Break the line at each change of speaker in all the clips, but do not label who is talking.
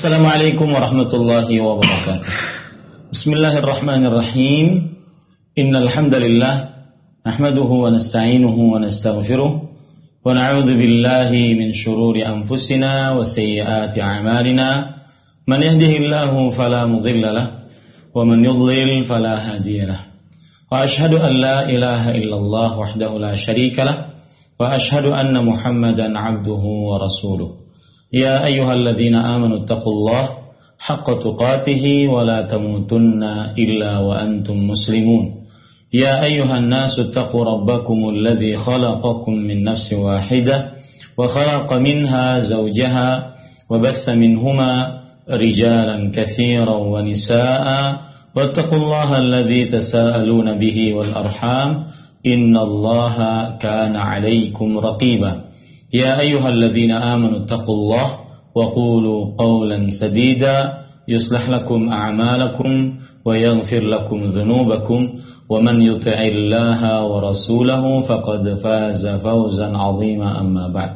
Assalamualaikum warahmatullahi wabarakatuh. Bismillahirrahmanirrahim. Innal hamdalillah nahmaduhu wa nasta'inuhu wa nastaghfiruh wa na'udzu billahi min shururi anfusina wa sayyiati a'malina. Man yahdihillahu fala mudilla lahu wa man yudlil fala hadiya lahu. Wa ashhadu an la ilaha illallah wahdahu la syarika lahu wa ashhadu anna Muhammadan 'abduhu wa rasuluh. يا أيها الذين آمنوا اتقوا الله حق تقاته ولا تموتن إلا وأنتم مسلمون يا أيها الناس اتقوا ربكم الذي خلقكم من نفس واحدة وخلق منها زوجها وبث منهما رجالا كثيرا ونساء واتقوا الله الذي تساءلون به والأرحام إن الله كان عليكم رقيبا يا أيها الذين آمنوا اتقوا الله وقولوا قولا سديدا يصلح لكم أعمالكم ويغفر لكم ذنوبكم ومن يطع الله ورسوله فقد فاز فوزا عظيما أما بعد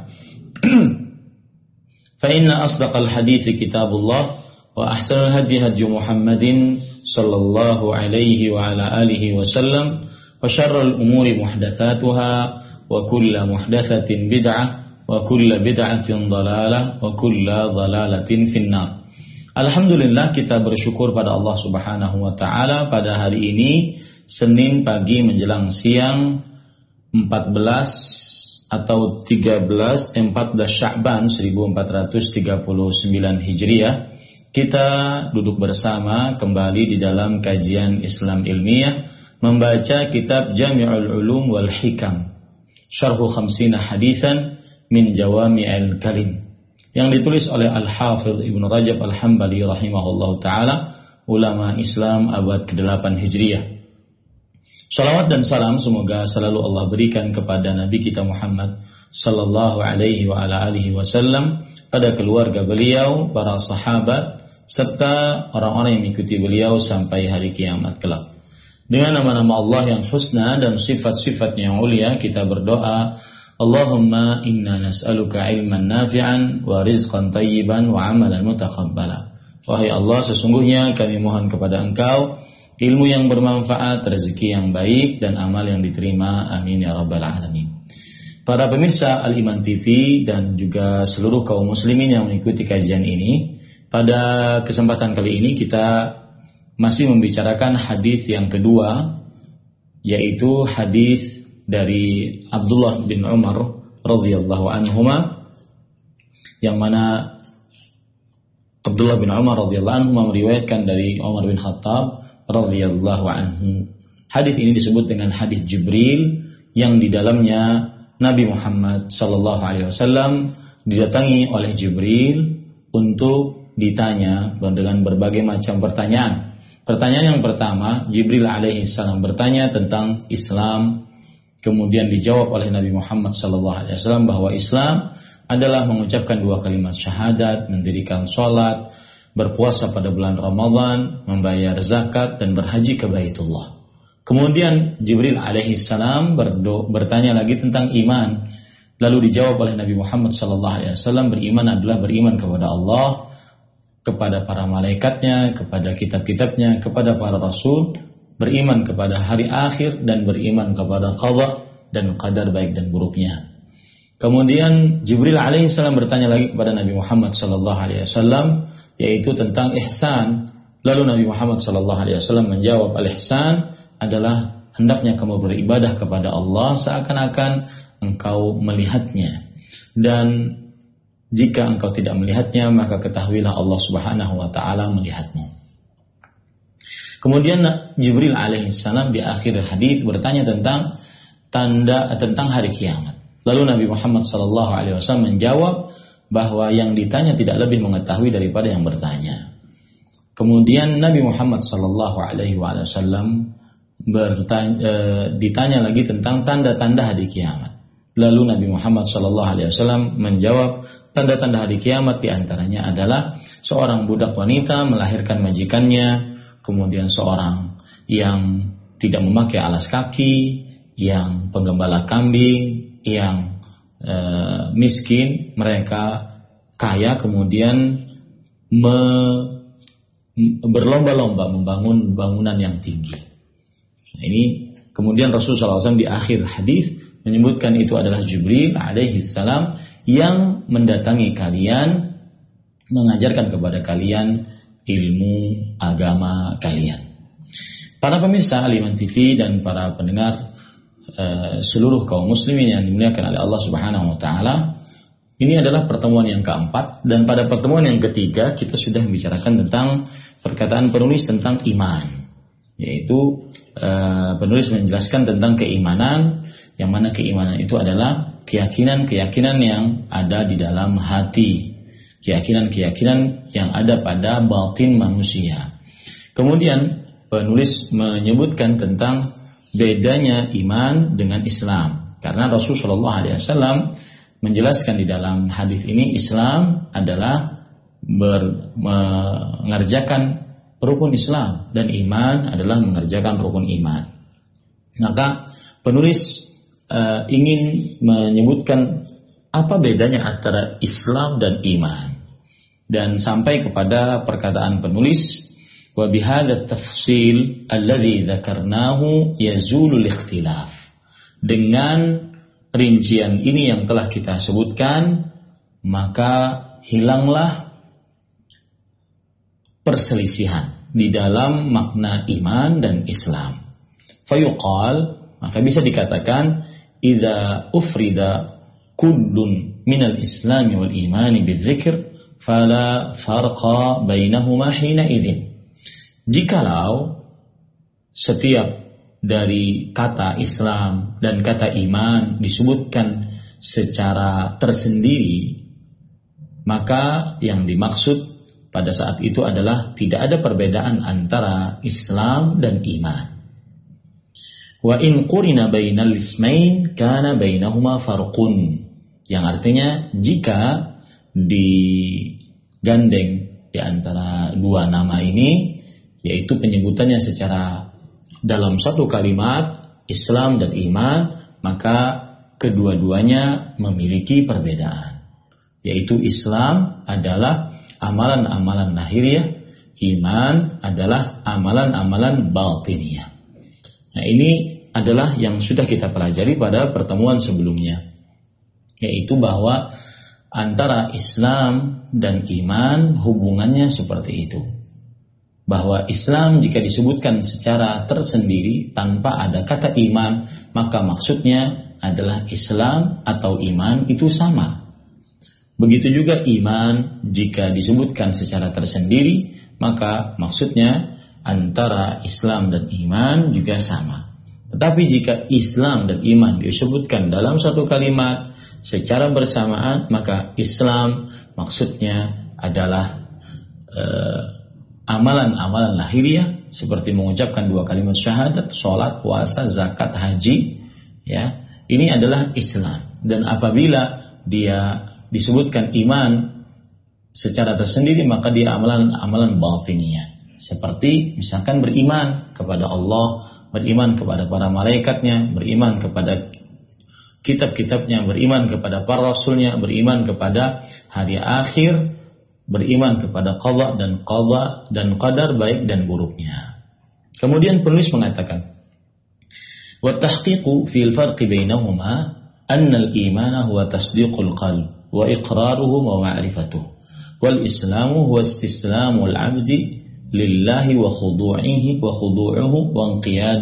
فإن أصدق الحديث كتاب الله وأحسن الهدي هدي محمد صلى الله عليه وعلى آله وسلم وشر الأمور محدثاتها وكل محدثة بدعة وكل بدعة ضلالة وكل ضلالة في النار. Alhamdulillah, kita bersyukur pada Allah Subhanahu wa taala pada hari ini Senin pagi menjelang siang 14 Sya'ban 1439 Hijriah, kita duduk bersama kembali di dalam kajian Islam ilmiah membaca kitab Jami'ul Ulum wal Hikam Syarhu Khamsina Hadithan min Jawami'il Kalim yang ditulis oleh Al-Hafidh Ibnu Rajab Al-Hambali rahimahullahu taala, ulama Islam abad ke-8 Hijriah. Salawat dan salam semoga selalu Allah berikan kepada Nabi kita Muhammad sallallahu alaihi wa ala alihi wasallam, pada keluarga beliau, para sahabat serta orang-orang yang mengikuti beliau sampai hari kiamat kelak. Dengan nama-nama Allah yang husna dan sifat-sifatnya yang mulia, kita berdoa, Allahumma inna nas'aluka ilman nafi'an wa rizqan tayyiban wa amalan mutakhabbala. Wahai Allah, sesungguhnya kami mohon kepada Engkau ilmu yang bermanfaat, rezeki yang baik, dan amal yang diterima. Amin ya rabbal alamin. Para pemirsa Al-Iman TV dan juga seluruh kaum muslimin yang mengikuti kajian ini, pada kesempatan kali ini kita masih membicarakan hadis yang kedua, yaitu hadis dari Abdullah bin Umar radhiyallahu anhuma, yang mana Abdullah bin Umar radhiyallahu anhuma meriwayatkan dari Umar bin Khattab radhiyallahu anhu. Hadis ini disebut dengan hadis Jibril, yang di dalamnya Nabi Muhammad sallallahu alaihi wasallam didatangi oleh Jibril untuk ditanya dengan berbagai macam pertanyaan. Pertanyaan yang pertama, Jibril alaihi salam bertanya tentang Islam. Kemudian dijawab oleh Nabi Muhammad SAW bahwa Islam adalah mengucapkan 2 kalimat syahadat, mendirikan sholat, berpuasa pada bulan Ramadan, membayar zakat, dan berhaji ke Baitullah. Kemudian Jibril alaihissalam bertanya lagi tentang iman. Lalu dijawab oleh Nabi Muhammad SAW, beriman adalah beriman kepada Allah, kepada para malaikatnya, kepada kitab-kitabnya, kepada para rasul, beriman kepada hari akhir, dan beriman kepada qada dan qadar baik dan buruknya. Kemudian Jibril alaihissalam bertanya lagi kepada Nabi Muhammad sallallahu alaihi wasallam, yaitu tentang ihsan. Lalu Nabi Muhammad sallallahu alaihi wasallam menjawab, al-ihsan adalah hendaknya kamu beribadah kepada Allah seakan-akan engkau melihatnya, dan jika engkau tidak melihatnya maka ketahuilah Allah Subhanahu wa taala melihatmu. Kemudian Jibril alaihissalam di akhir hadis bertanya tentang hari kiamat. Lalu Nabi Muhammad sallallahu alaihi wasallam menjawab bahwa yang ditanya tidak lebih mengetahui daripada yang bertanya. Kemudian Nabi Muhammad sallallahu alaihi wasallam ditanya lagi tentang tanda-tanda hari kiamat. Lalu Nabi Muhammad sallallahu alaihi wasallam menjawab, tanda-tanda hari kiamat diantaranya adalah seorang budak wanita melahirkan majikannya, kemudian seorang yang tidak memakai alas kaki, yang penggembala kambing, yang miskin, mereka kaya, kemudian berlomba-lomba membangun bangunan yang tinggi. Nah, ini kemudian Rasulullah SAW di akhir hadis menyebutkan itu adalah Jibril alaihi salam yang mendatangi kalian, mengajarkan kepada kalian ilmu agama kalian. Para pemirsa Al-Iman TV dan para pendengar seluruh kaum muslimin yang dimuliakan oleh Allah Subhanahu wa taala, ini adalah pertemuan yang keempat, dan pada pertemuan yang ketiga kita sudah membicarakan tentang perkataan penulis tentang iman, yaitu penulis menjelaskan tentang keimanan, yang mana keimanan itu adalah keyakinan-keyakinan yang ada di dalam hati, keyakinan-keyakinan yang ada pada batin manusia. Kemudian penulis menyebutkan tentang bedanya iman dengan Islam, karena Rasulullah SAW menjelaskan di dalam hadis ini Islam adalah mengerjakan rukun Islam dan iman adalah mengerjakan rukun iman. Maka penulis ingin menyebutkan apa bedanya antara Islam dan iman, dan sampai kepada perkataan penulis, wa bihadza tafsil alladhi dzakarnahu yazulul ikhtilaf. Dengan rincian ini yang telah kita sebutkan, maka hilanglah perselisihan di dalam makna iman dan Islam. Fayuqal, maka bisa dikatakan, idza ufrida kullun minal islami wal imani bidzikr fala farqa bainahuma hina idzin. Jikalau setiap dari kata Islam dan kata iman disebutkan secara tersendiri, maka yang dimaksud pada saat itu adalah tidak ada perbedaan antara Islam dan iman. Wa in qurina bainal ismain kana bainahuma farqun, yang artinya jika digandeng di antara dua nama ini, yaitu penyebutannya secara dalam satu kalimat Islam dan iman, maka kedua-duanya memiliki perbedaan, yaitu Islam adalah amalan-amalan lahiriah, iman adalah amalan-amalan batiniyah. Nah, ini adalah yang sudah kita pelajari pada pertemuan sebelumnya, yaitu bahwa antara Islam dan iman hubungannya seperti itu. Bahwa Islam jika disebutkan secara tersendiri tanpa ada kata iman, maka maksudnya adalah Islam atau iman itu sama. Begitu juga iman jika disebutkan secara tersendiri, maka maksudnya antara Islam dan iman juga sama. Tetapi jika Islam dan iman disebutkan dalam satu kalimat secara bersamaan, maka Islam maksudnya adalah amalan-amalan lahiriah seperti mengucapkan dua kalimat syahadat, sholat, puasa, zakat, haji, ya, ini adalah Islam. Dan apabila dia disebutkan iman secara tersendiri, maka dia amalan-amalan batiniyah, seperti misalkan beriman kepada Allah, beriman kepada para malaikatnya, beriman kepada kitab-kitabnya, beriman kepada para rasulnya, beriman kepada hari akhir, beriman kepada qadha dan qadar baik dan buruknya. Kemudian penulis mengatakan, wa tahqiqu fil farqi bainahuma anna al-iman huwa tasdiqul qalb wa iqraruhu wa ma'rifatuhu wal islamu huwa istislamul 'abdi lillahi wa khudu'uhu wa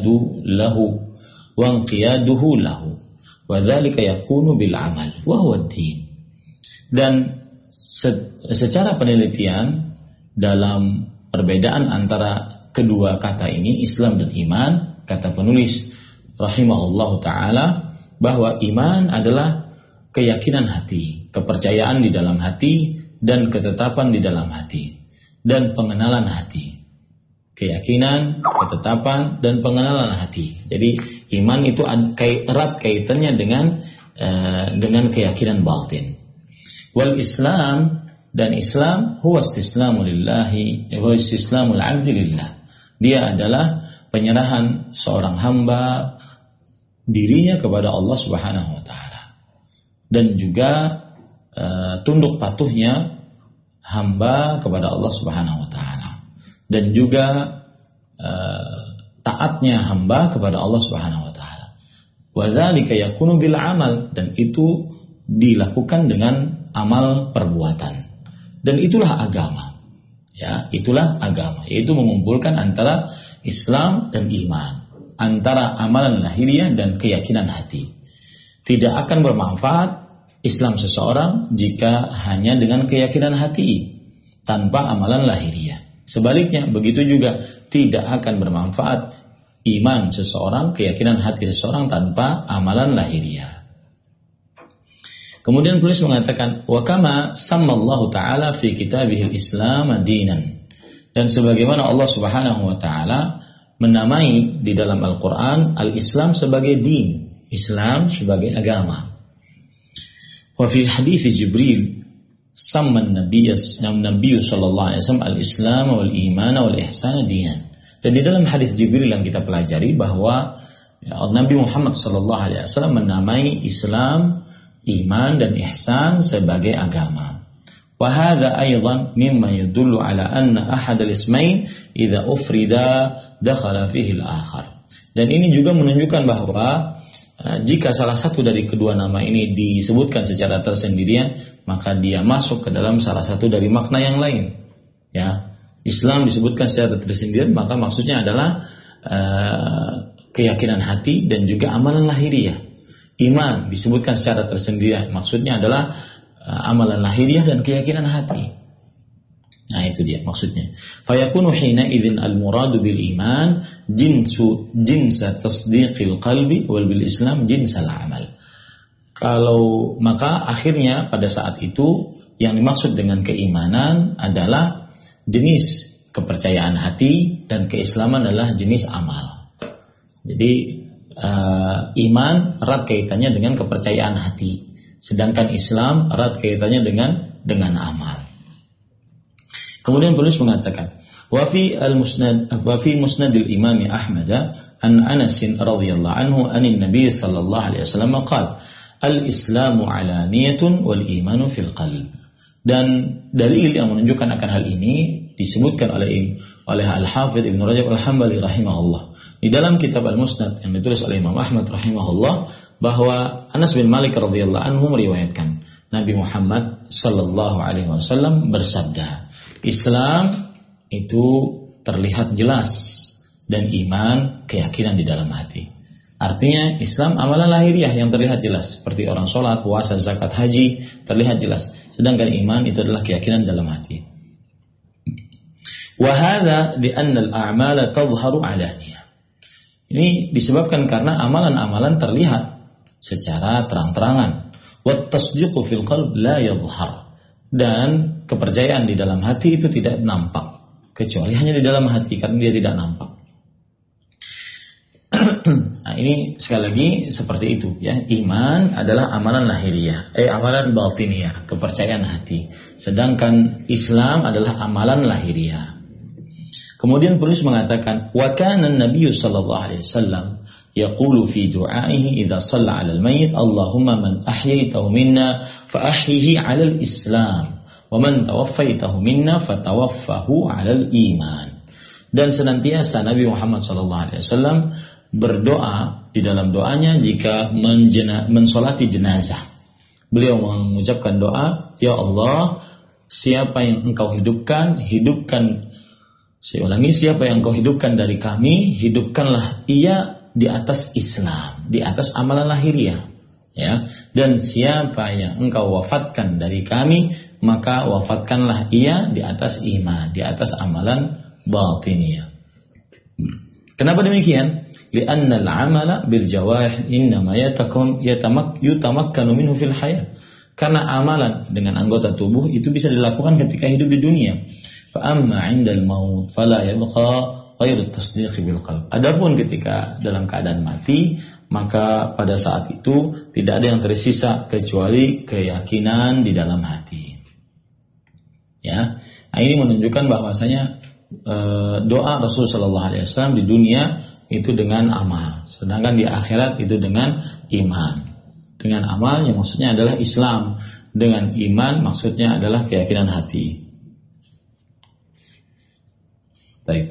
inqiyaduhu lahu wa dzalika yakunu bil 'amal wa huwa ad-din. Dan secara penelitian dalam perbedaan antara kedua kata ini, Islam dan iman, kata penulis rahimahullah ta'ala, bahwa iman adalah keyakinan hati, kepercayaan di dalam hati, dan ketetapan di dalam hati, dan pengenalan hati. Keyakinan, ketetapan, dan pengenalan hati. Jadi iman itu erat kaitannya dengan keyakinan batin. Wal Islam, dan Islam huwa istislamu lillahi wa istislamul 'abdi lillah. Dia adalah penyerahan seorang hamba dirinya kepada Allah Subhanahu wa taala, dan juga tunduk patuhnya hamba kepada Allah Subhanahu wa taala dan juga taatnya hamba kepada Allah Subhanahu wa taala. Wa dzalika yakunu bil amal, dan itu dilakukan dengan amal perbuatan. Dan itulah agama. Ya, itulah agama, yaitu mengumpulkan antara Islam dan iman, antara amalan lahiriah dan keyakinan hati. Tidak akan bermanfaat Islam seseorang jika hanya dengan keyakinan hati tanpa amalan lahiriah. Sebaliknya, begitu juga tidak akan bermanfaat iman seseorang, keyakinan hati seseorang tanpa amalan lahiriah. Kemudian penulis mengatakan, wa kama sammallahu ta'ala fi kitabihil Islam dinan. Dan sebagaimana Allah Subhanahu wa taala menamai di dalam Al-Qur'an al-Islam sebagai din, Islam sebagai agama. Wa fi hadits Jibril samman Nabi sallallahu alaihi wasallam al-Islam wal iman wal ihsan dinan. Dan di dalam hadis Jibril yang kita pelajari bahwa Nabi Muhammad sallallahu alaihi wasallam menamai Islam, iman dan ihsan sebagai agama. Wa hadza aidan mimma yadullu ala anna ahad al-ismain idza ufrida dakhala fihi al-akhar. Dan ini juga menunjukkan bahwa jika salah satu dari kedua nama ini disebutkan secara tersendirian, maka dia masuk ke dalam salah satu dari makna yang lain. Ya, Islam disebutkan secara tersendirian, maka maksudnya adalah keyakinan hati dan juga amalan lahiriah. Iman disebutkan secara tersendirian, maksudnya adalah amalan lahiriah dan keyakinan hati. Nah, itu dia maksudnya. Fayakunu hina idzin al-muradu bil iman jinsa tasdiqil qalbi wal bil Islam jinsal amal. Kalau maka akhirnya pada saat itu yang dimaksud dengan keimanan adalah jenis kepercayaan hati dan keislaman adalah jenis amal. Jadi iman erat kaitannya dengan kepercayaan hati, sedangkan Islam erat kaitannya dengan amal. Kemudian penulis mengatakan, wa fi musnadil Imam Ahmad an Anas radhiyallahu anhu anin Nabi sallallahu alaihi wasallam qala al-Islamu alaniyatun wal imanu fil qalb. Dan dalil yang menunjukkan akan hal ini disebutkan oleh Al-Hafidz Ibnu Rajab Al-Hambali rahimahullah di dalam kitab Al-Musnad yang ditulis oleh Imam Ahmad rahimahullah, bahwa Anas bin Malik radhiyallahu anhu meriwayatkan Nabi Muhammad sallallahu alaihi wasallam bersabda, Islam itu terlihat jelas dan iman keyakinan di dalam hati. Artinya Islam amalan lahiriah yang terlihat jelas, seperti orang sholat, puasa, zakat, haji terlihat jelas. Sedangkan iman itu adalah keyakinan dalam hati. Wa hadza li anna al-a'mala tadhharu 'alaniyah. Ini disebabkan karena amalan-amalan terlihat secara terang-terangan. Wat tasdiqu fil qalb la yadhhar. Dan kepercayaan di dalam hati itu tidak nampak, kecuali hanya di dalam hati karena dia tidak nampak. Nah, ini sekali lagi seperti itu ya. Iman adalah amalan lahiriah, amalan batiniyah, kepercayaan hati. Sedangkan Islam adalah amalan lahiriah. Kemudian penulis mengatakan, wa kana an-nabiy sallallahu alaihi wasallam yaqulu fi du'aihi idza shalla 'alal mayyit, Allahumma man ahyaytahu minna fa ahyihi 'alal Islam wa man tawaffaytahu minna fatawaffahu 'alal iman. Dan senantiasa Nabi Muhammad sallallahu alaihi wasallam berdoa di dalam doanya jika mensolati jenazah. Beliau mengucapkan doa, ya Allah, siapa yang engkau hidupkan, saya ulangi, siapa yang engkau hidupkan dari kami, hidupkanlah ia di atas Islam, di atas amalan lahiriah, ya. Dan siapa yang engkau wafatkan dari kami, maka wafatkanlah ia di atas iman, di atas amalan batiniyah. Kenapa demikian? Li'anna al-amala bil jawarih innama yutamakkanu minhu fil hayah. Karena amalan dengan anggota tubuh itu bisa dilakukan ketika hidup di dunia. Fa amma 'indal maut fala yabqa ghairu tasdiq bil qalb. Adapun ketika dalam keadaan mati, maka pada saat itu tidak ada yang tersisa kecuali keyakinan di dalam hati. Ya. Nah, ini menunjukkan bahwasanya doa Rasul sallallahu alaihi wasallam di dunia itu dengan amal, sedangkan di akhirat itu dengan iman. Dengan amal yang maksudnya adalah Islam, dengan iman maksudnya adalah keyakinan hati. Baik.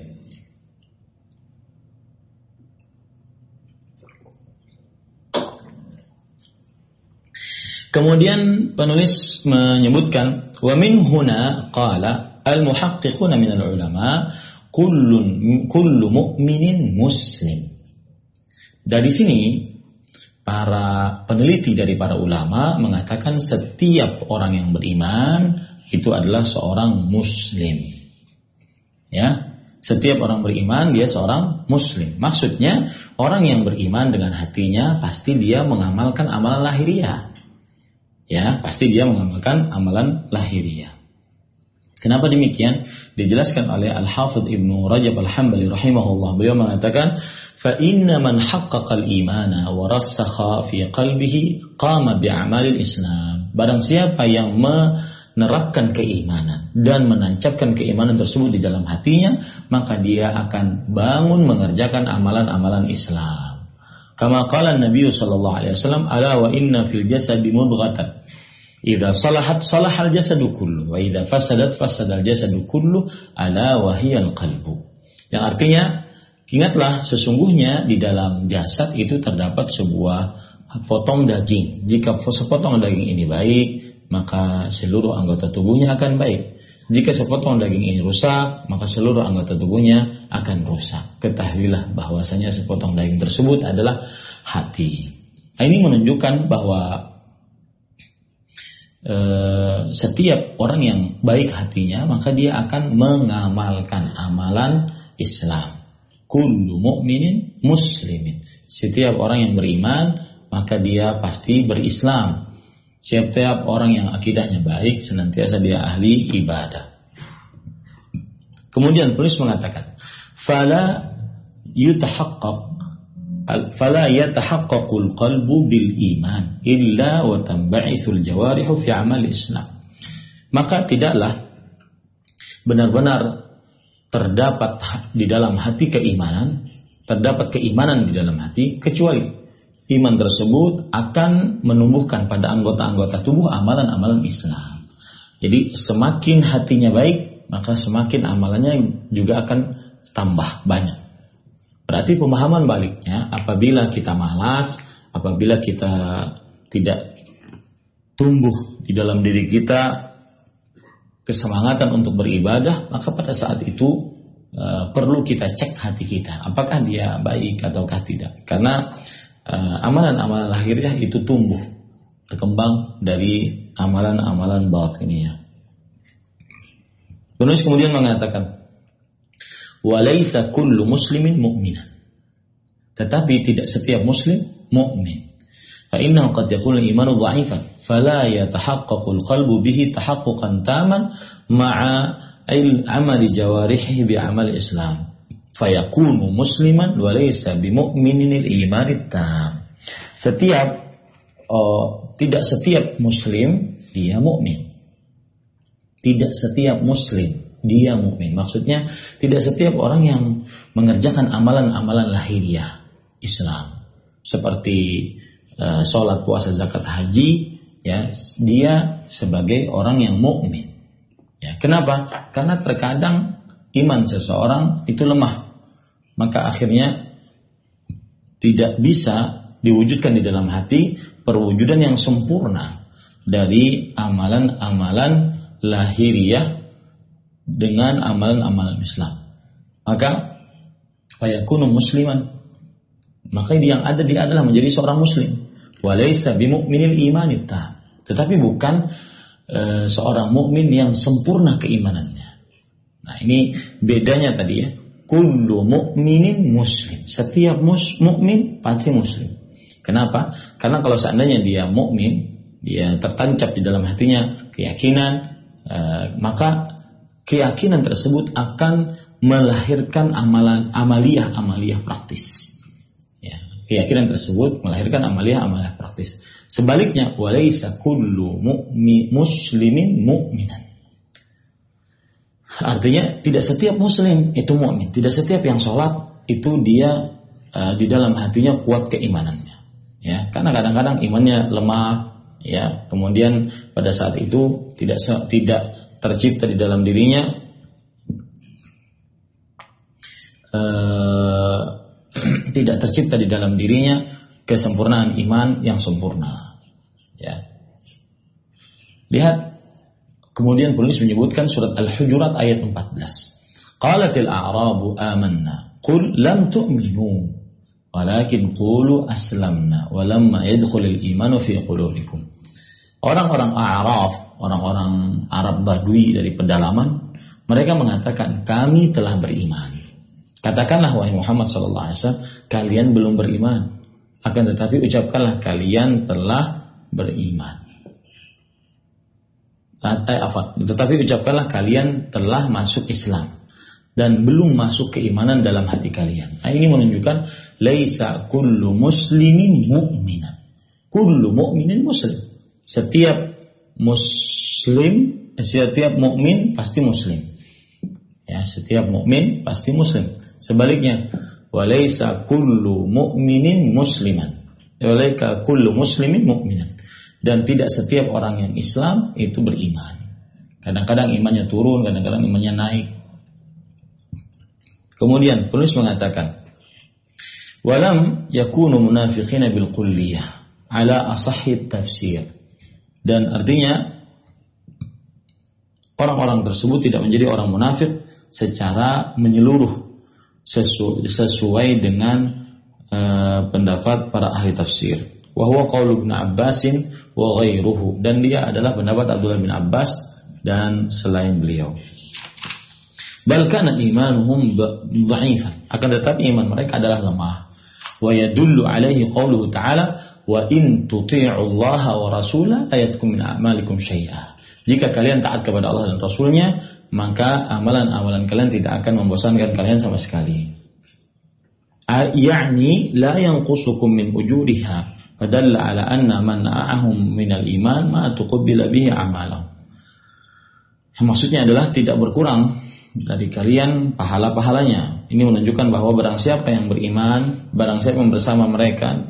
Kemudian penulis menyebutkan wa min huna qala al-muhaqqiquna min al-ulama kullu mu'minin muslim. Dari sini para peneliti dari para ulama mengatakan setiap orang yang beriman itu adalah seorang muslim. Ya, setiap orang beriman dia seorang muslim. Maksudnya orang yang beriman dengan hatinya pasti dia mengamalkan amalan lahiriah. Ya, pasti dia mengamalkan amalan lahiriah. Kenapa demikian? Dijelaskan oleh Al-Hafidh Ibnu Rajab Al-Hambali rahimahullah. Beliau mengatakan, "Fa inna man haqqaqa al-imana wa rassakha fi qalbihi qama bi'amalil Islam." Barang siapa yang menerapkan keimanan dan menancapkan keimanan tersebut di dalam hatinya, maka dia akan bangun mengerjakan amalan-amalan Islam. Kama qala Nabi sallallahu alaihi wasallam, "Ala wa inna fil jasadi mudghatan. Idza salahat salahal jasadu kullu wa idza fasadat fasadal jasadu kullu ala wa hiyal qalbu." Yang artinya, ingatlah sesungguhnya di dalam jasad itu terdapat sebuah potong daging. Jika sepotong daging ini baik, maka seluruh anggota tubuhnya akan baik. Jika sepotong daging ini rusak, maka seluruh anggota tubuhnya akan rusak. Ketahuilah bahwasanya sepotong daging tersebut adalah hati. Ini menunjukkan bahwa setiap orang yang baik hatinya, maka dia akan mengamalkan amalan Islam. Kullu mu'minin muslimin. Setiap orang yang beriman, maka dia pasti berislam. Setiap orang yang akidahnya baik, senantiasa dia ahli ibadah. Kemudian penulis mengatakan, fala yatahaqqaqul qalbu bil iman illa wa tanba'ithul jawarihu fi amal Islam. Maka tidaklah benar-benar terdapat di dalam hati keimanan, terdapat keimanan di dalam hati, kecuali iman tersebut akan menumbuhkan pada anggota-anggota tubuh amalan-amalan Islam. Jadi semakin hatinya baik, maka semakin amalannya juga akan tambah banyak. Berarti pemahaman baliknya, apabila kita malas, apabila kita tidak tumbuh di dalam diri kita kesemangatan untuk beribadah, maka pada saat itu perlu kita cek hati kita, apakah dia baik ataukah tidak. Karena amalan-amalan lahiriah itu tumbuh, berkembang dari amalan-amalan batiniah. Penulis kemudian mengatakan, walaysa kullu muslimin mu'minan. Tetapi tidak setiap muslim mukmin. Fa innahu qad yakunu imanu dha'ifan, fala yatahaqqaqu al-qalbu bihi tahaqquqan taman ma'a amali jawarihi bi amali Islam. Fayakunu musliman walaysa bimu'minin al-iman tam. Tidak setiap muslim dia mukmin. Tidak setiap muslim dia mukmin. Maksudnya tidak setiap orang yang mengerjakan amalan-amalan lahiriah Islam seperti sholat, puasa, zakat, haji, ya, dia sebagai orang yang mukmin. Ya, kenapa? Karena terkadang iman seseorang itu lemah, maka akhirnya tidak bisa diwujudkan di dalam hati perwujudan yang sempurna dari amalan-amalan lahiriah dengan amalan-amalan Islam. Maka fayakunu musliman, maka yang ada dia adalah menjadi seorang muslim. Walaysa bimu'minil imanit tam, tetapi bukan seorang mukmin yang sempurna keimanannya. Nah, ini bedanya tadi ya. Kullu mu'minin muslim. Setiap mukmin pasti muslim. Kenapa? Karena kalau seandainya dia mukmin, dia tertancap di dalam hatinya keyakinan, maka keyakinan tersebut akan melahirkan amaliyah praktis. Ya, keyakinan tersebut melahirkan amaliyah praktis. Sebaliknya, walaysa kullu muslimin mu'minan. Artinya tidak setiap muslim itu mukmin, tidak setiap yang sholat itu dia di dalam hatinya kuat keimanannya. Ya, karena kadang-kadang imannya lemah, ya, kemudian pada saat itu tidak tercipta di dalam dirinya tidak tercipta di dalam dirinya kesempurnaan iman yang sempurna. Ya. Lihat, kemudian penulis menyebutkan surat Al-Hujurat ayat 14. Qalatil a'rabu amanna qul lam tu'minu walakin qulu aslamna walamma yadkhulul imanu fi qulubikum. Orang-orang A'raf, orang-orang Arab Badui dari pedalaman, mereka mengatakan kami telah beriman. Katakanlah wahai Muhammad sallallahu alaihi wasallam, kalian belum beriman. Akan tetapi ucapkanlah kalian telah beriman. Tetapi ucapkanlah kalian telah masuk Islam dan belum masuk keimanan dalam hati kalian. Ini menunjukkan laisa kullu muslimin mu'minan. Kullu mu'minin muslim. Setiap mukmin pasti muslim. Ya, setiap mukmin pasti muslim. Sebaliknya, walaisa kullu mu'minin musliman. Walaika kullu muslimin mu'minan. Dan tidak setiap orang yang Islam itu beriman. Kadang-kadang imannya turun, kadang-kadang imannya naik. Kemudian penulis mengatakan, walam yakunu munafiqina bil kulliyah ala asahhi tafsir. Dan artinya orang-orang tersebut tidak menjadi orang munafik secara menyeluruh sesuai dengan pendapat para ahli tafsir. Wa huwa qaulu Ibnu Abbasin wa ghairuhu, dan dia adalah pendapat Abdullah bin Abbas dan selain beliau. Bal kana imanuhum dha'ifan, akan tetapi iman mereka adalah lemah. Wa yadullu alaihi qauluhu ta'ala wa in tuti'u Allah wa rasulahu ayatkum min a'malikum syai'a. Jika kalian taat kepada Allah dan Rasulnya, maka amalan-amalan kalian tidak akan membosankan kalian sama sekali. Ya'ni la yanqusukum min ujuriha fadalla ala anna man na'ahum min al-iman ma tuqabbila bihi a'malahum. Maksudnya adalah tidak berkurang dari kalian pahala-pahalanya. Ini menunjukkan bahwa barang siapa yang beriman, barang siapa yang bersama mereka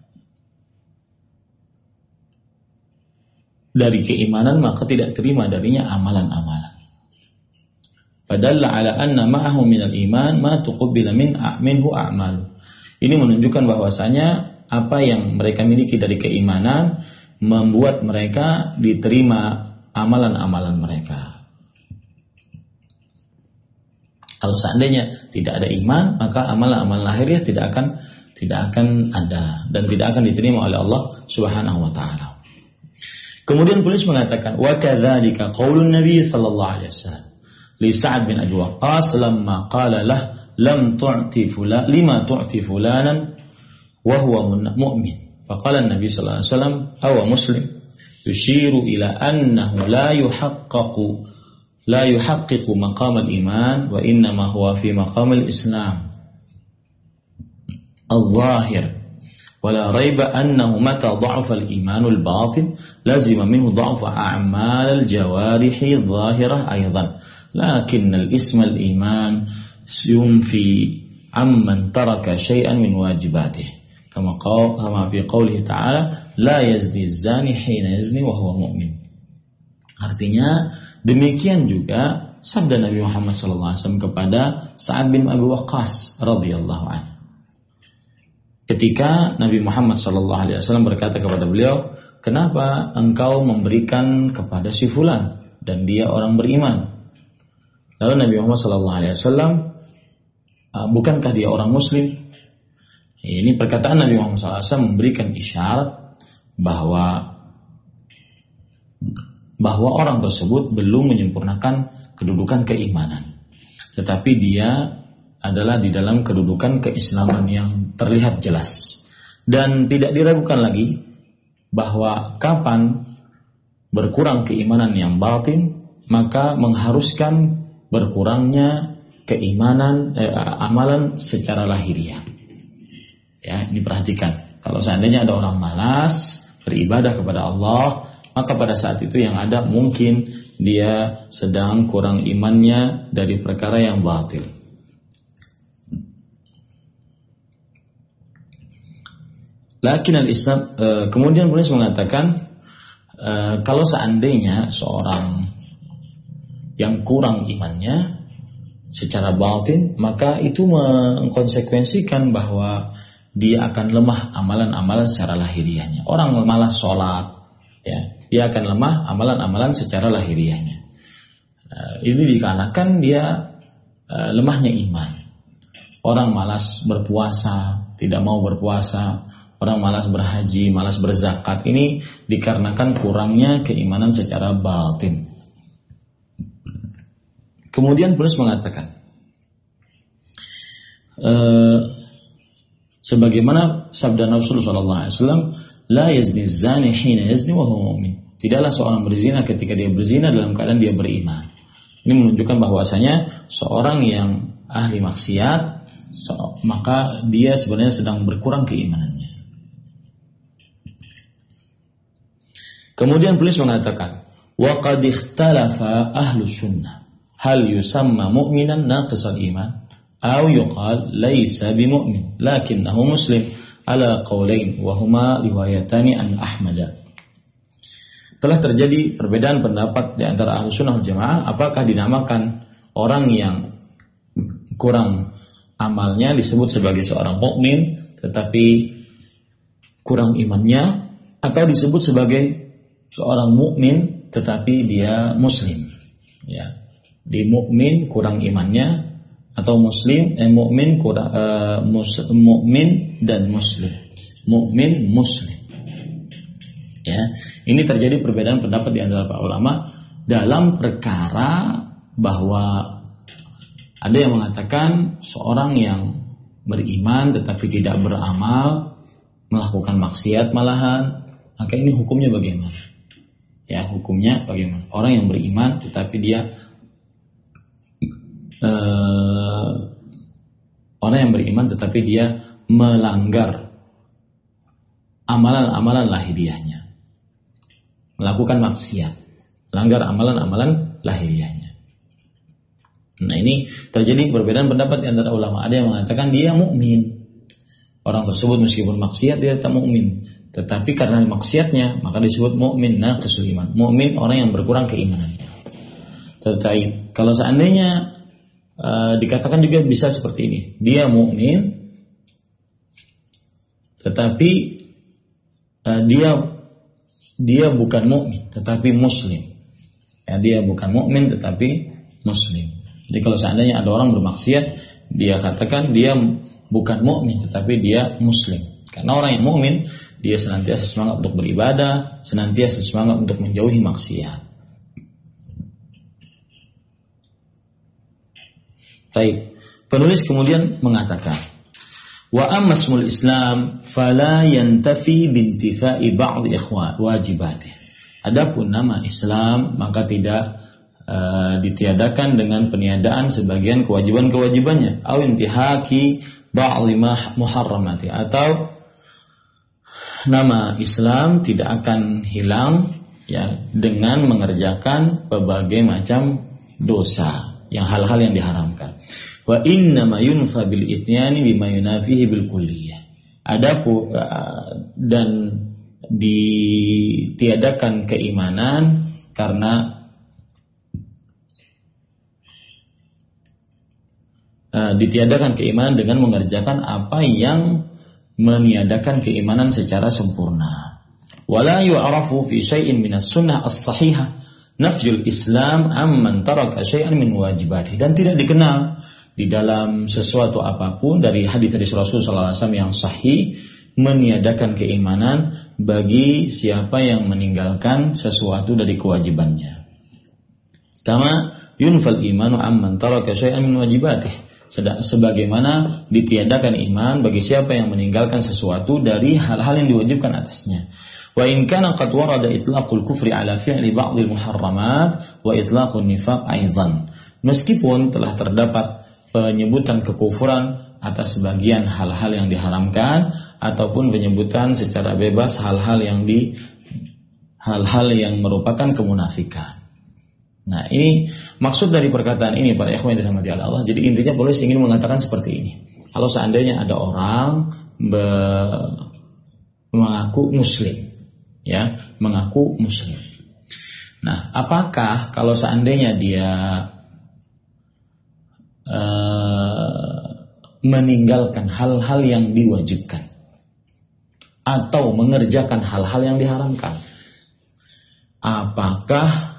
dari keimanan, maka tidak terima darinya amalan-amalan. Fadalla ala anna ma'ahu minal iman ma tuqabbila minhu a'malu. Ini menunjukkan bahwasanya apa yang mereka miliki dari keimanan membuat mereka diterima amalan-amalan mereka. Kalau seandainya tidak ada iman, maka amalan-amalan lahiriah tidak akan ada dan tidak akan diterima oleh Allah Subhanahu wa taala. Kemudian penulis mengatakan wa kadzalika qaulun Nabi sallallahu alaihi wasallam li Sa'ad bin Abi Waqqas lamma qala lah lam tu'ti fulan lima tu'ti fulanan wa huwa mu'min. Faqala an-nabi sallallahu alaihi wasallam aw muslim yushiru ila annahu la yuhaqqiqu maqam al-iman wa innama huwa fi maqam al-islam al-zahir. ولا ريب أنه متى ضعف الإيمان الباطن لازم منه ضعف أعمال الجوارح الظاهرة أيضا لكن الاسم الإيمان ينفي عمن ترك شيئا من واجباته كما في قوله تعالى لا يزني الزاني حين يزني وهو مؤمن. Artinya demikian juga sabda Nabi Muhammad SAW kepada Sa'ad bin Abi Waqqas radhiyallahu anhu. Ketika Nabi Muhammad SAW berkata kepada beliau, kenapa engkau memberikan kepada si fulan dan dia orang beriman? Lalu Nabi Muhammad SAW, bukankah dia orang muslim? Ini perkataan Nabi Muhammad SAW memberikan isyarat bahwa orang tersebut belum menyempurnakan kedudukan keimanan, tetapi dia adalah di dalam kedudukan keislaman yang terlihat jelas. Dan tidak diragukan lagi bahwa kapan berkurang keimanan yang batin, maka mengharuskan berkurangnya keimanan amalan secara lahiriah. Ya, ini perhatikan. Kalau seandainya ada orang malas beribadah kepada Allah, maka pada saat itu yang ada mungkin dia sedang kurang imannya dari perkara yang batil. Lakin al-Islam, kemudian penulis mengatakan kalau seandainya seorang yang kurang imannya secara batin, maka itu mengkonsekuensikan bahwa dia akan lemah amalan-amalan secara lahiriahnya. Orang malas sholat, ya, dia akan lemah amalan-amalan secara lahiriahnya. Ini dikarenakan dia lemahnya iman. Orang malas berpuasa, tidak mau berpuasa. Orang malas berhaji, malas berzakat. Ini dikarenakan kurangnya keimanan secara batin. Kemudian penulis mengatakan, sebagaimana sabda Rasulullah SAW, la yazni zani hina yazni wa huwa mu'min. Tidaklah seorang berzina ketika dia berzina dalam keadaan dia beriman. Ini menunjukkan bahwasanya seorang yang ahli maksiat, maka dia sebenarnya sedang berkurang keimanannya. Kemudian penulis mengatakan, wa qad ikhtalafa ahlu sunnah hal yusamma mu'minan naqisal iman aw yuqal laysa bimu'min lakinnahu muslim ala qawlain wa huma riwayatani an Ahmad. Telah terjadi perbedaan pendapat di antara ahlu sunnah wal jamaah, apakah dinamakan orang yang kurang amalnya disebut sebagai seorang mukmin tetapi kurang imannya, atau disebut sebagai seorang mukmin tetapi dia muslim, ya. Di mukmin kurang imannya, atau muslim mukmin kurang mukmin dan muslim, mukmin muslim, ya. Ini terjadi perbedaan pendapat di antara para ulama dalam perkara bahwa ada yang mengatakan seorang yang beriman tetapi tidak beramal, melakukan maksiat malahan, maka ini hukumnya bagaimana? Ya, hukumnya bagaimana? Orang yang beriman tetapi dia orang yang beriman tetapi dia melanggar amalan-amalan lahiriahnya, melakukan maksiat, melanggar amalan-amalan lahiriahnya. Nah, ini terjadi perbedaan pendapat di antara ulama. Ada yang mengatakan dia mukmin. Orang tersebut meskipun maksiat dia tetap mukmin, tetapi karena maksiatnya maka disebut mukmin naqisul iman. Mukmin orang yang berkurang keimanannya. Tetapi kalau seandainya dikatakan juga bisa seperti ini, dia mukmin tetapi dia bukan mukmin tetapi muslim. Ya, dia bukan mukmin tetapi muslim. Jadi kalau seandainya ada orang bermaksiat, dia katakan dia bukan mukmin tetapi dia muslim. Karena orang yang mukmin dia senantiasa semangat untuk beribadah, senantiasa semangat untuk menjauhi maksiat. Baik, penulis kemudian mengatakan, wa ammasmul Islam fala yantafi bintifa'i ba'd wajibatih. Adapun nama Islam maka tidak ditiadakan dengan peniadaan sebagian kewajiban-kewajibannya, au intihaki ba'd muharramati, atau nama Islam tidak akan hilang ya dengan mengerjakan berbagai macam dosa, yang hal-hal yang diharamkan. Wa inna ma yunfa bil itnyani bima yunafihi bil kulliyah. Adapun dan ditiadakan keimanan karena ditiadakan keimanan dengan mengerjakan apa yang meniadakan keimanan secara sempurna. Wala yu'rafu fi syai'in minas sunnah as-sahihah nafyul Islam amman taraka syai'an min wajibati. Dan tidak dikenal di dalam sesuatu apapun dari hadis Rasulullah SAW yang sahih meniadakan keimanan bagi siapa yang meninggalkan sesuatu dari kewajibannya. Kama yunfal imanu amman taraka syai'an min wajibatih. Sebagaimana ditiadakan iman bagi siapa yang meninggalkan sesuatu dari hal-hal yang diwajibkan atasnya. Wa in kana qad warada itlaqul kufri ala fi'li ba'd al-muharramat wa itlaqun nifaq aidan. Meskipun telah terdapat penyebutan kekufuran atas sebagian hal-hal yang diharamkan ataupun penyebutan secara bebas hal-hal yang merupakan kemunafikan. Nah, ini maksud dari perkataan ini para ikhwan yang dirahmati Allah. Jadi intinya penulis ingin mengatakan seperti ini. Kalau seandainya ada orang mengaku muslim, ya, mengaku muslim. Nah, apakah kalau seandainya dia meninggalkan hal-hal yang diwajibkan atau mengerjakan hal-hal yang diharamkan, apakah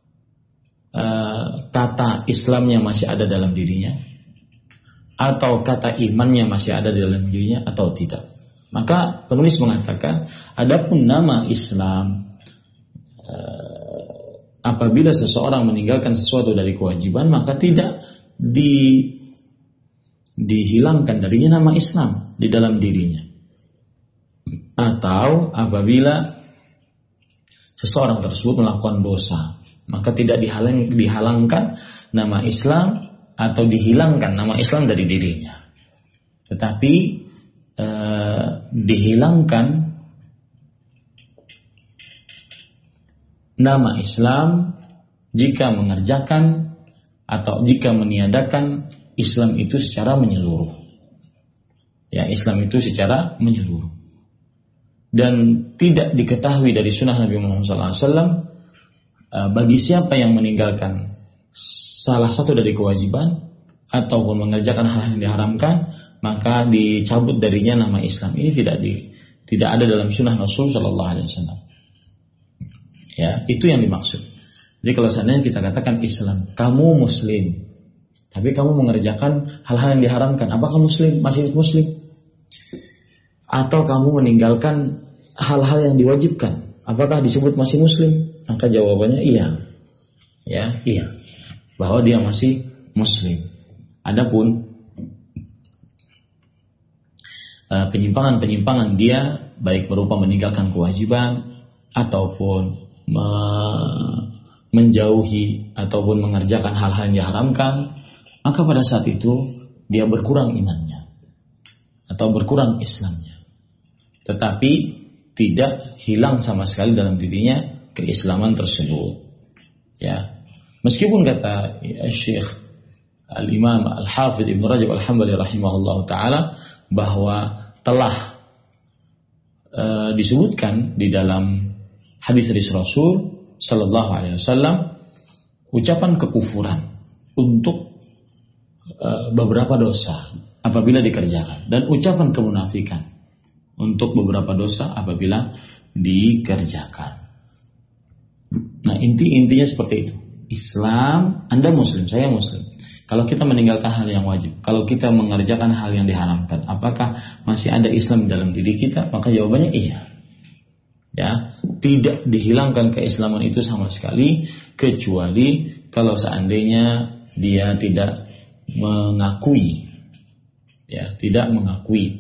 kata Islamnya masih ada dalam dirinya atau kata imannya masih ada di dalam dirinya atau tidak. Maka penulis mengatakan, adapun nama Islam, apabila seseorang meninggalkan sesuatu dari kewajiban, maka tidak dihilangkan darinya nama Islam di dalam dirinya. Atau apabila seseorang tersebut melakukan dosa, maka tidak dihalangkan nama Islam atau dihilangkan nama Islam dari dirinya, tetapi dihilangkan nama Islam jika mengerjakan atau jika meniadakan Islam itu secara menyeluruh. Ya, Islam itu secara menyeluruh. Dan tidak diketahui dari sunnah Nabi Muhammad SAW bagi siapa yang meninggalkan salah satu dari kewajiban ataupun mengerjakan hal yang diharamkan, maka dicabut darinya nama Islam. Ini tidak ada dalam sunnah Rasul SAW. Ya, itu yang dimaksud. Jadi kalau seandainya kita katakan Islam, kamu Muslim, tapi kamu mengerjakan hal-hal yang diharamkan, apakah Muslim? Masih Muslim? Atau kamu meninggalkan hal-hal yang diwajibkan, apakah disebut masih Muslim? Maka jawabannya iya. Ya, iya. Bahwa dia masih Muslim. Adapun penyimpangan-penyimpangan dia, baik berupa meninggalkan kewajiban ataupun menjauhi ataupun mengerjakan hal-hal yang diharamkan, maka pada saat itu dia berkurang imannya atau berkurang Islamnya. Tetapi tidak hilang sama sekali dalam dirinya keislaman tersebut. Ya, meskipun kata Syekh Al-Imam Al-Hafidh Ibn Rajab Al-Hambali rahimahullah ta'ala bahwa telah disebutkan di dalam hadis Rasul Sallallahu Alaihi Wasallam ucapan kekufuran untuk beberapa dosa apabila dikerjakan, dan ucapan kemunafikan untuk beberapa dosa apabila dikerjakan. Nah, intinya seperti itu. Islam, Anda Muslim, saya Muslim. Kalau kita meninggalkan hal yang wajib, kalau kita mengerjakan hal yang diharamkan, apakah masih ada Islam dalam diri kita? Maka jawabannya iya. Ya, tidak dihilangkan keislaman itu sama sekali, kecuali kalau seandainya dia tidak mengakui. Ya, tidak mengakui.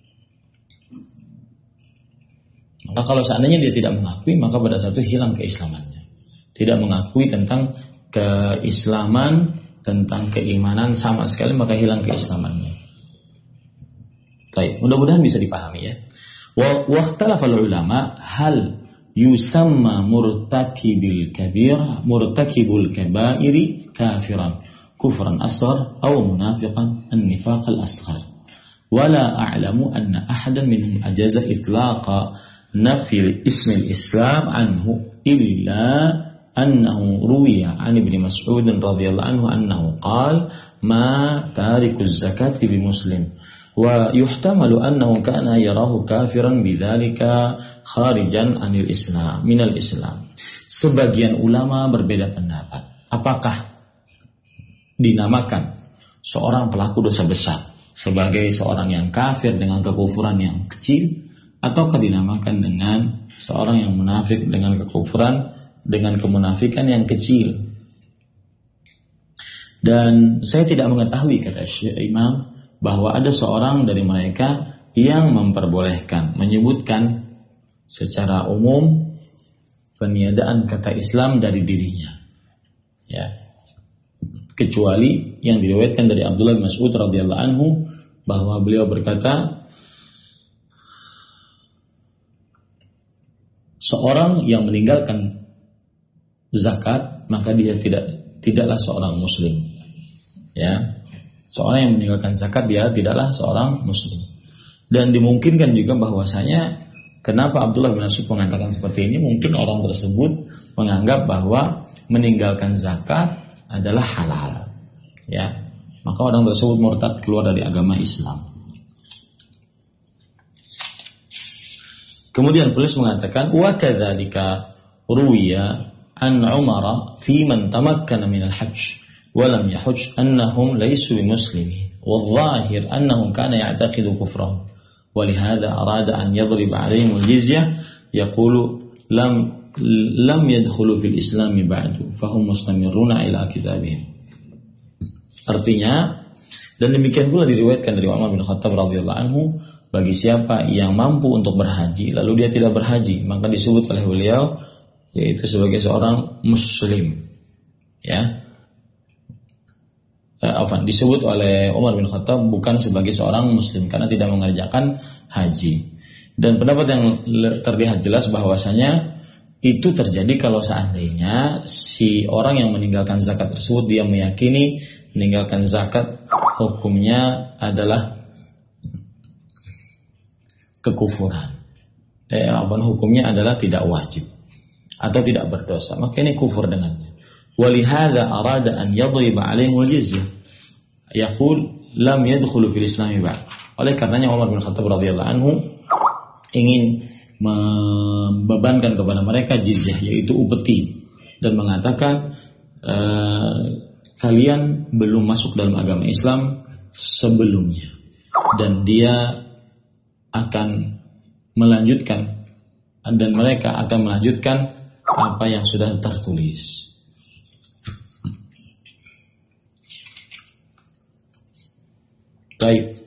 Maka kalau seandainya dia tidak mengakui, maka pada saat itu hilang keislamannya. Tidak mengakui tentang keislaman, tentang keimanan sama sekali, maka hilang keislamannya. Baik, mudah-mudahan bisa dipahami ya. Wa ikhtalafal ulama hal yusamma murtakibul kabairi kafiran kufran asghar aw munafiqan an-nifaq al-asghar. Wala a'lamu anna ahadan minhum ajaza itlaqa nafil ismil Islam anhu illa annahu ruwiya an Ibn Mas'ud radhiyallahu anhu annahu qala ma tarikuz zakati bi muslim wa yuhtamalu annahu kana yarahu kafiran bidzalika kharijan anil Islam minal Islam. Sebagian ulama berbeda pendapat, apakah dinamakan seorang pelaku dosa besar sebagai seorang yang kafir dengan kekufuran yang kecil, ataukah dinamakan dengan seorang yang munafik dengan kekufuran, dengan kemunafikan yang kecil. Dan saya tidak mengetahui, kata Syekh Imam, bahwa ada seorang dari mereka yang memperbolehkan, menyebutkan secara umum peniadaan kata Islam dari dirinya. Ya. Kecuali yang diriwayatkan dari Abdullah bin Mas'ud radhiyallahu anhu bahwa beliau berkata, seorang yang meninggalkan zakat maka dia tidaklah seorang muslim. Ya. Seorang yang meninggalkan zakat dia tidaklah seorang muslim. Dan dimungkinkan juga bahwasanya kenapa Abdullah bin Mas'ud mengatakan seperti ini, mungkin orang tersebut menganggap bahwa meninggalkan zakat adalah halal. Ya. maka orang tersebut murtad, keluar dari agama Islam. Kemudian penulis mengatakan, wa kadzalika ruwiya an Umar fi man tamakkana min al-hajj wa lam yahujj annahum laysu bimuslimin wal zahir annahum kana ya'taqidu kufrahum wa lihadha arada an yadrib 'alayhim al-jizyah yaqulu lam yadkhulu fil Islam ba'du fahum mustamirruna ila kitabihim. Artinya, dan demikian pula diriwayatkan dari Umar bin Khattab radhiyallahu anhu, bagi siapa yang mampu untuk berhaji lalu dia tidak berhaji, maka disebut oleh beliau yaitu sebagai seorang muslim. Ya. Disebut oleh Umar bin Khattab bukan sebagai seorang muslim karena tidak mengerjakan haji. Dan pendapat yang terlihat jelas bahwasanya itu terjadi kalau seandainya si orang yang meninggalkan zakat tersebut dia meyakini meninggalkan zakat hukumnya adalah kekufuran. Hukumnya adalah tidak wajib atau tidak berdosa, maka ini kufur dengannya. Walihada arada an yadriba alaihimul jizyah yaqul lam yadkhulu fil Islam ba'd. Oleh karenanya Umar bin Khattab radhiyallahu anhu ingin membebankan kepada mereka jizyah, yaitu upeti, dan mengatakan kalian belum masuk dalam agama Islam sebelumnya, dan dia akan melanjutkan dan mereka akan melanjutkan apa yang sudah tertulis. Baik,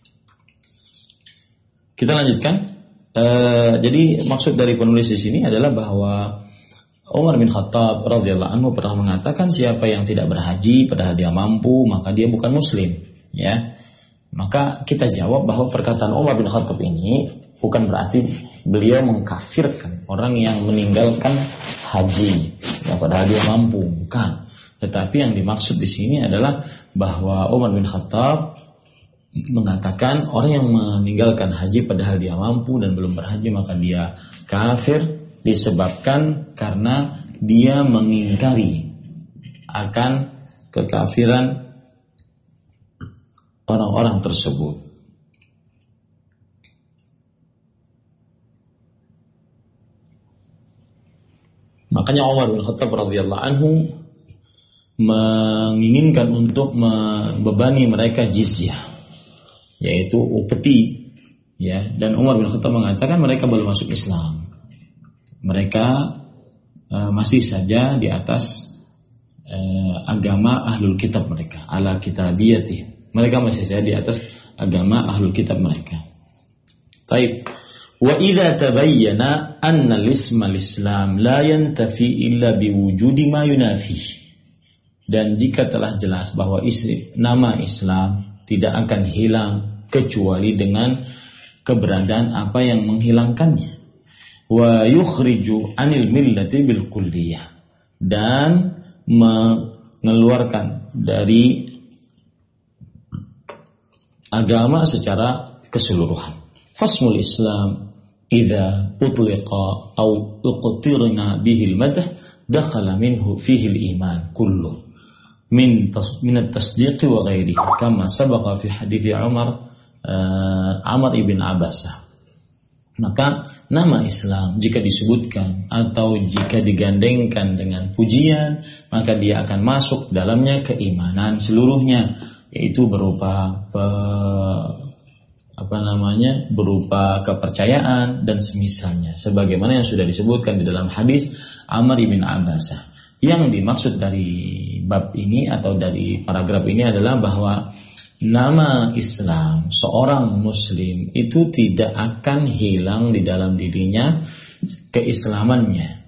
kita lanjutkan. Jadi maksud dari penulis di sini adalah bahwa Umar bin Khattab radhiyallahu anhu pernah mengatakan siapa yang tidak berhaji padahal dia mampu maka dia bukan muslim, ya. Maka kita jawab bahwa perkataan Umar bin Khattab ini bukan berarti beliau mengkafirkan orang yang meninggalkan haji ya, padahal dia mampu, bukan. Tetapi yang dimaksud di sini adalah bahwa Umar bin Khattab mengatakan orang yang meninggalkan haji padahal dia mampu dan belum berhaji maka dia kafir disebabkan karena dia mengingkari akan kekafiran orang-orang tersebut. Makanya Umar bin Khattab radhiyallahu anhu menginginkan untuk membebani mereka jizyah, yaitu upeti, ya. Dan Umar bin Khattab mengatakan mereka belum masuk Islam, mereka masih saja di atas agama ahlul kitab mereka, ala kitabiyati, mereka masih saja di atas agama ahlul kitab mereka. Taib. Wa idza tabayyana anna al-isma al-islam la yantafi illa biwujudi ma yunafi. Dan jika telah jelas bahwa nama Islam tidak akan hilang kecuali dengan keberadaan apa yang menghilangkannya. Wa yukhriju anil millati bil kulliyah, dan mengeluarkan dari agama secara keseluruhan. Fasmul Islam idza utliqa aw uqtirna bihi al-madh dakhala minhu fihi al-iman kullu min at-tasdiq wa ghairihi kama sabaqa fi hadits Amr ibn Abbasah. Maka nama Islam jika disebutkan atau jika digandengkan dengan pujian, maka dia akan masuk dalamnya keimanan seluruhnya, yaitu berupa berupa kepercayaan dan semisalnya, sebagaimana yang sudah disebutkan di dalam hadis Amr ibn Abbasah. Yang dimaksud dari bab ini atau dari paragraf ini adalah bahwa nama Islam seorang muslim itu tidak akan hilang di dalam dirinya keislamannya.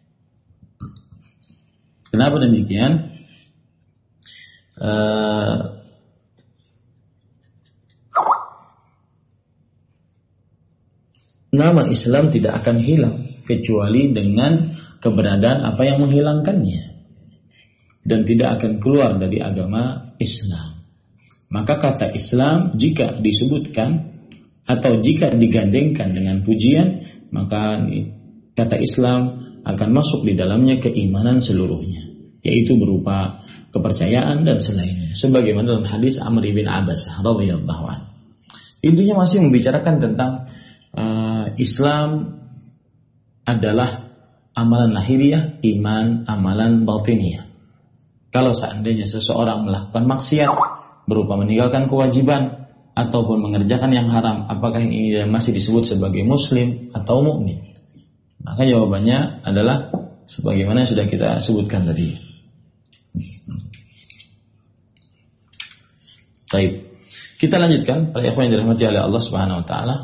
Kenapa demikian? Nama Islam tidak akan hilang kecuali dengan keberadaan apa yang menghilangkannya, dan tidak akan keluar dari agama Islam. Maka kata Islam jika disebutkan atau jika digandengkan dengan pujian, maka kata Islam akan masuk di dalamnya keimanan seluruhnya, yaitu berupa kepercayaan dan selainnya. Sebagaimana dalam hadis Amr bin Abbasah radhiyallahu anhu. Intinya masih membicarakan tentang Islam adalah amalan lahiriah, iman amalan batiniah. Kalau seandainya seseorang melakukan maksiat berupa meninggalkan kewajiban ataupun mengerjakan yang haram, apakah ini masih disebut sebagai muslim atau mukmin? Maka jawabannya adalah sebagaimana yang sudah kita sebutkan tadi. Baik. Kita lanjutkan para ikhwan yang dirahmati oleh Allah Subhanahu wa taala.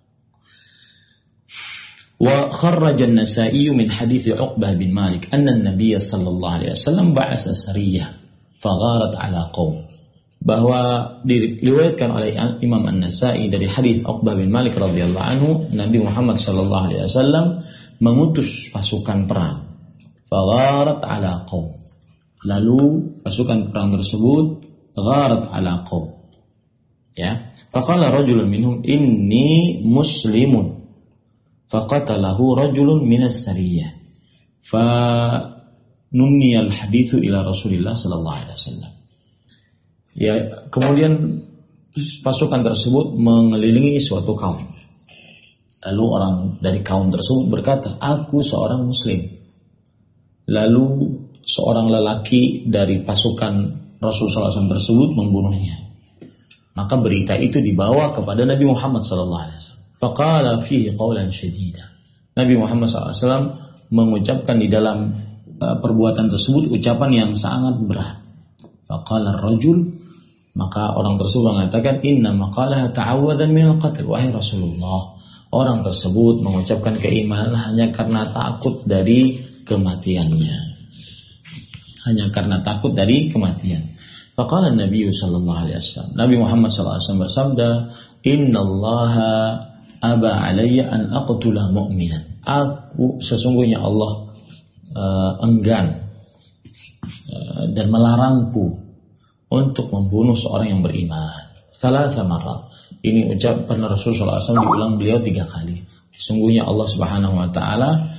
Wa kharraja an-Nasa'i min hadits Uqbah bin Malik anna an-nabiy sallallahu alaihi wasallam ba'asa sariyah fagharat ala qaum. Bahwa diriwayatkan oleh Imam An-Nasa'i dari hadis Uqbah bin Malik radhiyallahu anhu, Nabi Muhammad sallallahu alaihi wasallam mengutus pasukan perang. Fagharat ala qaum. Lalu pasukan perang tersebut gharat ala qaum. Ya, faqala rajulun minhum inni muslimun. Faqatalahu rajulun minas sariyah. Fa nummiyal haditsu ila Rasulillah sallallahu alaihi wasallam. Ya, kemudian pasukan tersebut mengelilingi suatu kaum. Lalu orang dari kaum tersebut berkata, "Aku seorang muslim." Lalu seorang lelaki dari pasukan Rasulullah SAW tersebut membunuhnya. Maka berita itu dibawa kepada Nabi Muhammad SAW. Faqala fihi qawlan syadida. Nabi Muhammad SAW mengucapkan di dalam perbuatan tersebut ucapan yang sangat berat. Faqala ar-rajul, maka orang tersebut mengatakan, inna maqalaha ta'awwadan minal qatl. Wahai Rasulullah, orang tersebut mengucapkan keimanan hanya karena takut dari kematiannya. Hanya karena takut dari kematian. Faqala Nabi sallallahu alaihi wasallam. Nabi Muhammad sallallahu alaihi wasallam bersabda, "Innallaha aba alayya an aqtula mu'minan." Sesungguhnya Allah enggan dan melarangku untuk membunuh seorang yang beriman. Thalatha marrat. Ini ucapan Rasulullah SAW diulang beliau 3 kali. Sesungguhnya Allah Subhanahu wa taala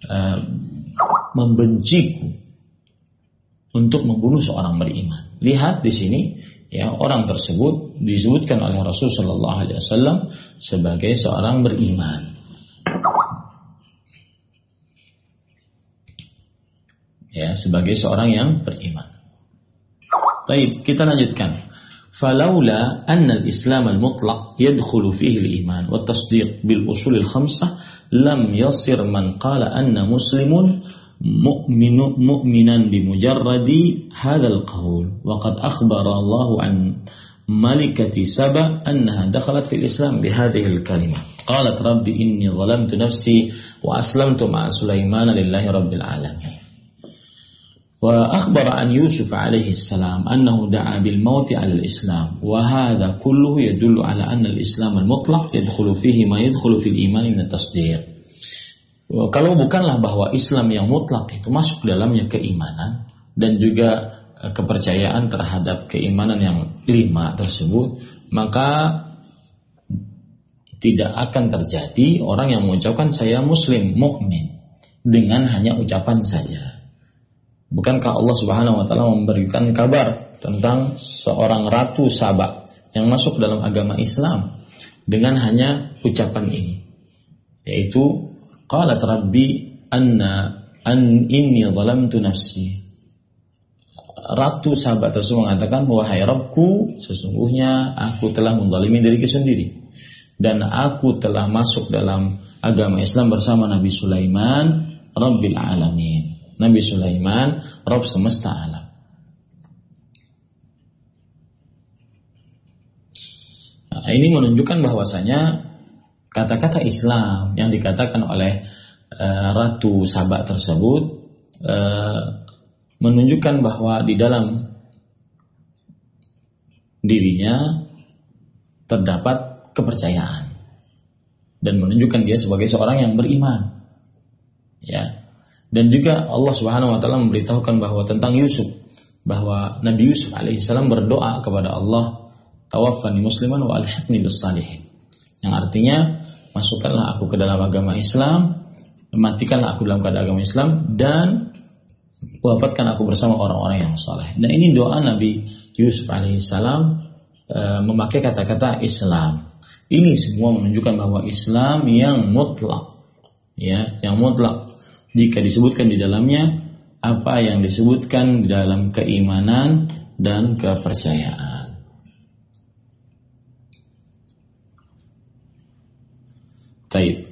membenciku untuk membunuh seorang beriman. Lihat di sini, ya, orang tersebut disebutkan oleh Rasul sallallahu alaihi wasallam sebagai seorang beriman. Ya, sebagai seorang yang beriman. Baik, kita lanjutkan. Falaula anna al-Islam al-mutlaq yadkhulu fihi al-iman wa at-tasdiq bil usul al-khamsah lam yasir man qala anna muslimun mu'minan bimujarradi hadzal qaul wa qad akhbara Allah an malikati Saba annaha dakhalat fil Islam bihadhihi al-kalimah qalat rabbi inni zalamtu nafsi wa aslamtu ma'a Sulaiman lillahi rabbil alamin. وأخبر عن يوسف عليه السلام أنه دعا بالموت على الإسلام وهذا كله يدل على أن الإسلام المطلق يدخل فيه ما يدخل في الإيمان من التصديق. Kalau bukanlah bahwa Islam yang mutlak itu masuk dalamnya keimanan dan juga kepercayaan terhadap keimanan yang 5 tersebut, maka tidak akan terjadi orang yang mengucapkan saya muslim, mukmin dengan hanya ucapan saja. Bukankah Allah Subhanahu wa taala memberikan kabar tentang seorang ratu Saba yang masuk dalam agama Islam dengan hanya ucapan ini, yaitu qalat rabbi inni zalamtu nafsi. Ratu Saba tersebut mengatakan, wahai Rabbku, sesungguhnya aku telah menzalimi diriku sendiri dan aku telah masuk dalam agama Islam bersama Nabi Sulaiman Rabbil alamin. Nabi Sulaiman, Rabb semesta alam. Nah, ini menunjukkan bahwasanya kata-kata Islam yang dikatakan oleh Ratu Saba tersebut menunjukkan bahwa di dalam dirinya terdapat kepercayaan dan menunjukkan dia sebagai seorang yang beriman. Ya. Dan juga Allah Subhanahu wa taala memberitahukan bahwa tentang Yusuf, bahwa Nabi Yusuf alaihissalam berdoa kepada Allah, tawaffani musliman wa alhiqni bis salihin. Yang artinya, masukkanlah aku ke dalam agama Islam, matikanlah aku dalam keadaan agama Islam, dan wafatkan aku bersama orang-orang yang saleh. Dan ini doa Nabi Yusuf alaihissalam memakai kata-kata Islam. Ini semua menunjukkan bahwa Islam yang mutlak, ya, yang mutlak. Jika disebutkan di dalamnya apa yang disebutkan di dalam keimanan dan kepercayaan. Baik.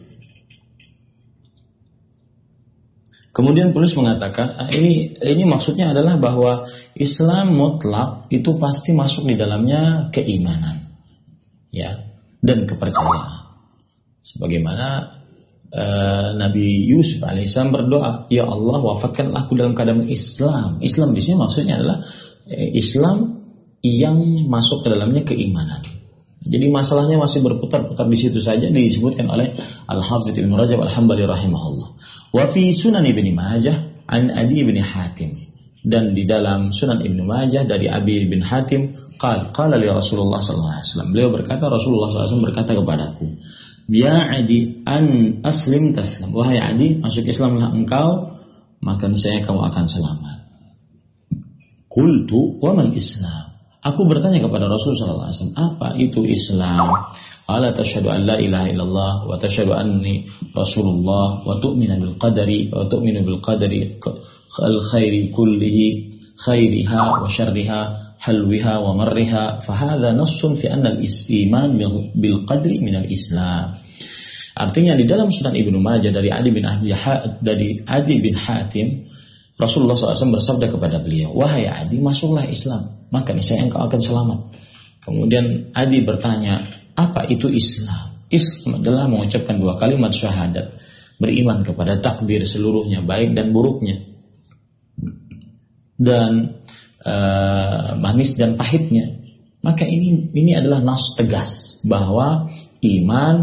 Kemudian penulis mengatakan, ini maksudnya adalah bahwa Islam mutlak itu pasti masuk di dalamnya keimanan, ya, dan kepercayaan. Sebagaimana Nabi Yusuf alaihissalam berdoa, ya Allah wafatkanlah aku dalam keadaan Islam. Islam di sini maksudnya adalah Islam yang masuk ke dalamnya keimanan. Jadi masalahnya masih berputar-putar di situ saja, disebutkan oleh Al-Hafidz Ibnu Rajab Al-Hambali rahimahullah. Wa fi Sunan Ibnu Majah an Adi bin Hatim, dan di dalam Sunan Ibnu Majah dari Abi bin Hatim qala li Rasulullah sallallahu alaihi wasallam, beliau berkata, Rasulullah sallallahu alaihi wasallam berkata kepadaku, ya Adi an aslim taslam, wahai Adi, masuk Islamlah engkau maka niscaya kamu akan selamat. Qultu wa mal Islam, aku bertanya kepada Rasulullah SAW, apa itu Islam? Qala tashhadu an la ilaha illallah wa tashhadu anni Rasulullah wa tu'minu bil qadari al khairi kullihi khairiha wa syarriha halwiha wa marriha fa hadha nassun fi anna al iman bil qadri min al Islam. Artinya di dalam Sunan Ibnu Majah dari Adi bin Hatim, Rasulullah SAW bersabda kepada beliau, wahai Adi, masuklah Islam, maka niscaya engkau akan selamat. Kemudian Adi bertanya, apa itu Islam? Islam adalah mengucapkan 2 kalimat syahadat, beriman kepada takdir seluruhnya, baik dan buruknya, dan manis dan pahitnya. Maka ini adalah nas tegas bahwa iman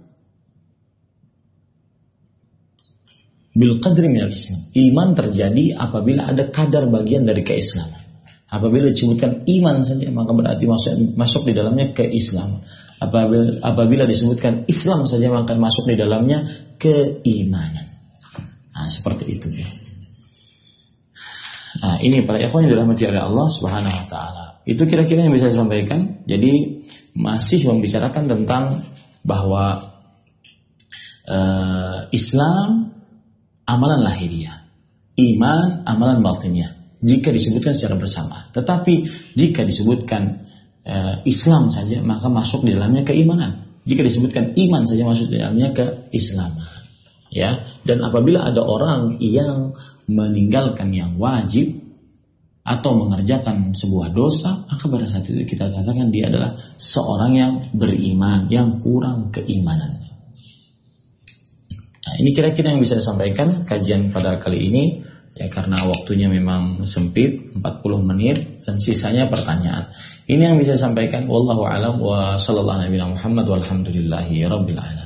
bil qadri minal Islam. Iman terjadi apabila ada kadar bagian dari keislaman. Apabila disebutkan iman saja maka berarti masuk di dalamnya keislaman. Apabila disebutkan Islam saja maka masuk di dalamnya keimanan. Nah, seperti itu ya. Nah, ini para ikhwan yang dirahmati oleh Allah Subhanahu wa taala. Itu kira-kira yang bisa saya sampaikan. Jadi masih membicarakan tentang bahwa Islam amalan lahiriah, iman amalan batiniyah jika disebutkan secara bersama. Tetapi jika disebutkan Islam saja maka masuk di dalamnya keimanan. Jika disebutkan iman saja masuk di dalamnya keislaman. Ya, dan apabila ada orang yang meninggalkan yang wajib atau mengerjakan sebuah dosa, maka pada saat itu kita katakan dia adalah seorang yang beriman, yang kurang keimanannya. Nah, ini kira-kira yang bisa saya sampaikan kajian pada kali ini. Ya, karena waktunya memang sempit, 40 menit, dan sisanya pertanyaan. Ini yang bisa saya sampaikan. Wallahu a'lam wa sallallahu alaihi Muhammad walhamdulillahi rabbil alamin.